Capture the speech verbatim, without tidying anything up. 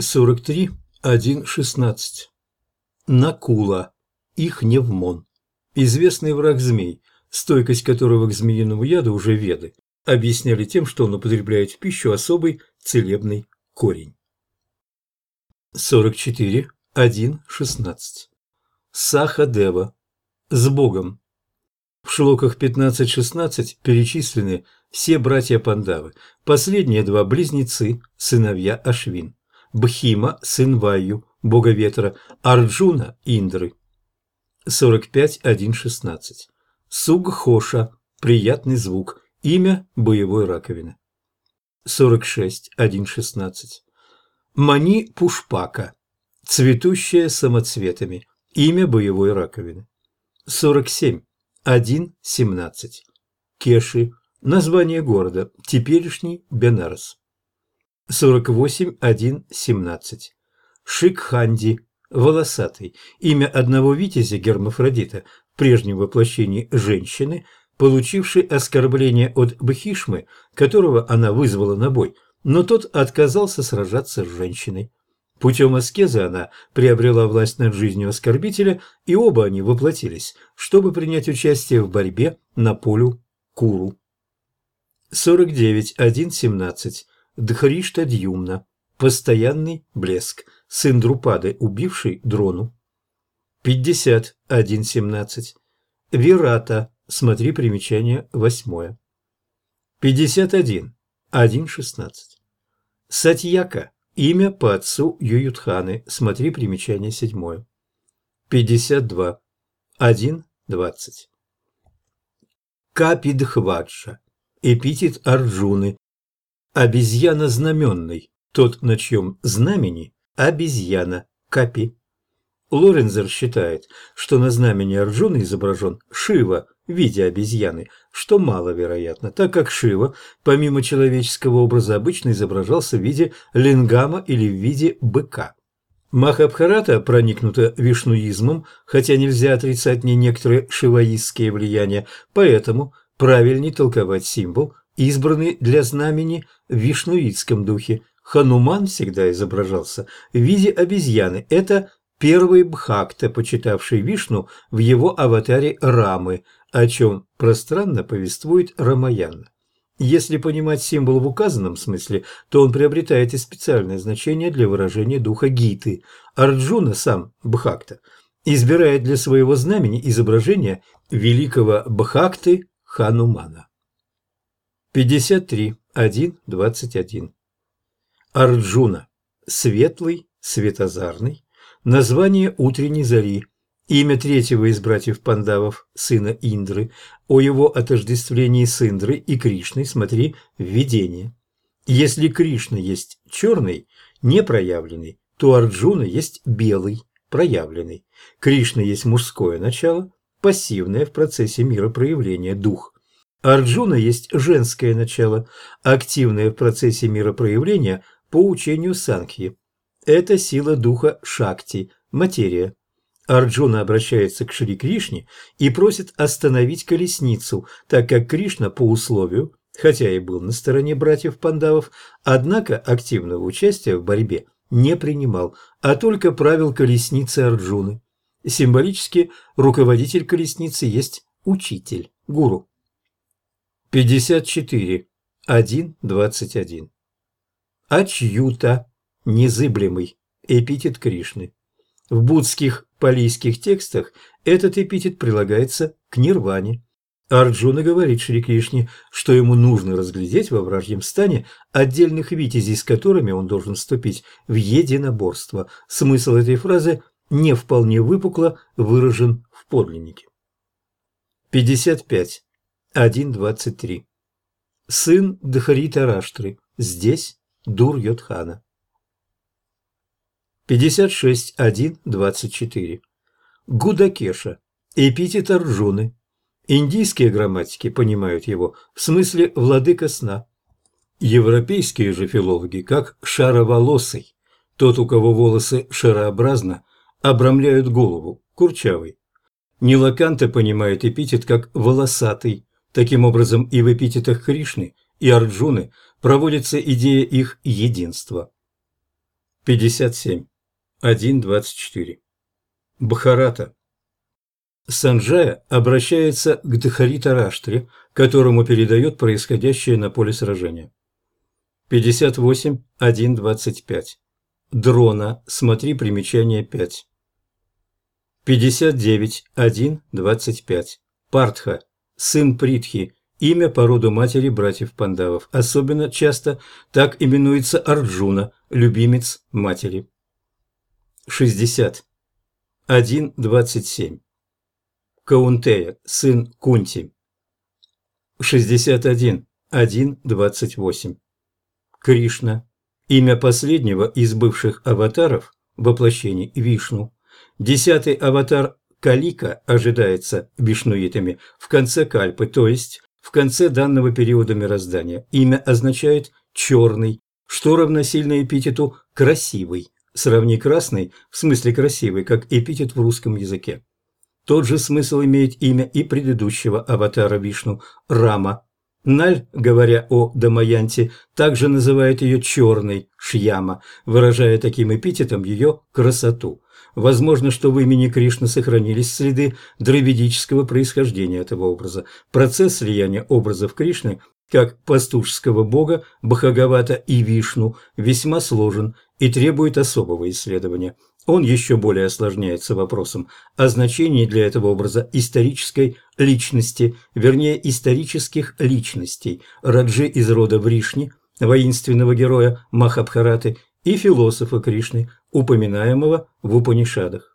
сорок три, один, шестнадцать. Накула, ихневмон. Известный враг змей, стойкость которого к змеиному яду уже веды объясняли тем, что он употребляет в пищу особый целебный корень. сорок четыре, один, шестнадцать. Сахадева. С Богом. В шлоках пятнадцать-шестнадцать перечислены все братья Пандавы. Последние два – близнецы, сыновья Ашвин. Бхима, сын Ваю, бога ветра, Арджуна, Индры. сорок пять, один, шестнадцать. Сугхоша, приятный звук, имя боевой раковины. сорок шесть, один, шестнадцать. Мани Пушпака, цветущая самоцветами, имя боевой раковины. сорок семь, один, семнадцать. Кеши, название города, теперешний Бенарес. сорок восемь, один, семнадцать. Шикханди, волосатый, имя одного витязя Гермафродита, в прежнем воплощении женщины, получившей оскорбление от Бхишмы, которого она вызвала на бой, но тот отказался сражаться с женщиной. Путем аскезы она приобрела власть над жизнью оскорбителя, и оба они воплотились, чтобы принять участие в борьбе на полю Куру. сорок девять, один, семнадцать. Дхриштадьюмна, постоянный блеск, сын Друпады, убивший Дрону. пятьдесят, один, семнадцать. Вирата, смотри примечание восьмое. пятьдесят один, один, шестнадцать. Сатьяка, имя по отцу Ююдханы, смотри примечание седьмое. пятьдесят два, один, двадцать. Капидхваджа, эпитет Арджуны, обезьяна знаменный, тот, на чьем знамени обезьяна, Капи. Лорензер считает, что на знамени Арджуны изображен Шива в виде обезьяны, что маловероятно, так как Шива, помимо человеческого образа, обычно изображался в виде лингама или в виде быка. Махабхарата проникнута вишнуизмом, хотя нельзя отрицать в ней некоторые шиваистские влияния, поэтому правильнее толковать символ, избранный для знамени в вишнуитском духе. Хануман всегда изображался в виде обезьяны. Это первый Бхакта, почитавший Вишну в его аватаре Рамы, о чем пространно повествует Рамаяна. Если понимать символ в указанном смысле, то он приобретает и специальное значение для выражения духа Гиты. Арджуна, сам Бхакта, избирает для своего знамени изображение великого Бхакты Ханумана. пятьдесят три, один, двадцать один. Арджуна, светлый, светозарный, название утренней зари, имя третьего из братьев Пандавов, сына Индры. О его отождествлении с Индрой и Кришной смотри введение. Если Кришна есть черный, непроявленный, то Арджуна есть белый, проявленный. Кришна есть мужское начало, пассивное в процессе миропроявления, дух. Арджуна есть женское начало, активное в процессе миропроявления по учению Санkhьи. Это сила духа Шакти, материя. Арджуна обращается к Шри Кришне и просит остановить колесницу, так как Кришна по условию, хотя и был на стороне братьев Пандавов, однако активного участия в борьбе не принимал, а только правил колесницей Арджуны. Символически руководитель колесницы есть учитель, гуру. пятьдесят четыре, один, двадцать один. Ачьюта, незыблемый, эпитет Кришны. В буддских палийских текстах этот эпитет прилагается к нирване. Арджуна говорит Шри Кришне, что ему нужно разглядеть во вражьем стане отдельных витязей, с которыми он должен вступить в единоборство. Смысл этой фразы не вполне выпукло выражен в подлиннике. пятьдесят пять, один, двадцать три. Сын Дхаритараштры, здесь Дур-Йодхана. пятьдесят шесть, один, двадцать четыре. Гудакеша, эпитет Арджуны. Индийские грамматики понимают его в смысле владыка сна. Европейские же филологи как шароволосый, тот, у кого волосы шарообразно обрамляют голову, курчавый. Нилаканта понимает эпитет как волосатый. Таким образом, и в эпитетах Кришны и Арджуны проводится идея их единства. пятьдесят семь. один двадцать четыре. Бхарата. Санджая обращается к Дхаритараштре, которому передает происходящее на поле сражения. пятьдесят восемь. один двадцать пять. Дрона. Смотри примечание пять. пятьдесят девять. один двадцать пять. Партха. Сын Притхи. Имя по роду матери братьев Пандавов. Особенно часто так именуется Арджуна, любимец матери. шестьдесят. один двадцать семь. Каунтея, сын Кунти. шестьдесят один. один двадцать восемь. Кришна. Имя последнего из бывших аватаров, воплощений Вишну. Десятый аватар Калика ожидается вишнуитами в конце кальпы, то есть в конце данного периода мироздания. Имя означает «черный», что равносильно эпитету «красивый». Сравни «красный» в смысле «красивый», как эпитет в русском языке. Тот же смысл имеет имя и предыдущего аватара Вишну – Рама. Наль, говоря о Дамаянте, также называет ее черной – Шьяма, выражая таким эпитетом ее красоту. Возможно, что в имени Кришны сохранились следы дравидического происхождения этого образа. Процесс слияния образов Кришны, как пастушеского бога, Бхагавата и Вишну, весьма сложен и требует особого исследования. Он еще более осложняется вопросом о значении для этого образа исторической личности, вернее исторических личностей, Раджи из рода Вришни, воинственного героя Махабхараты, и философа Кришны, упоминаемого в Упанишадах.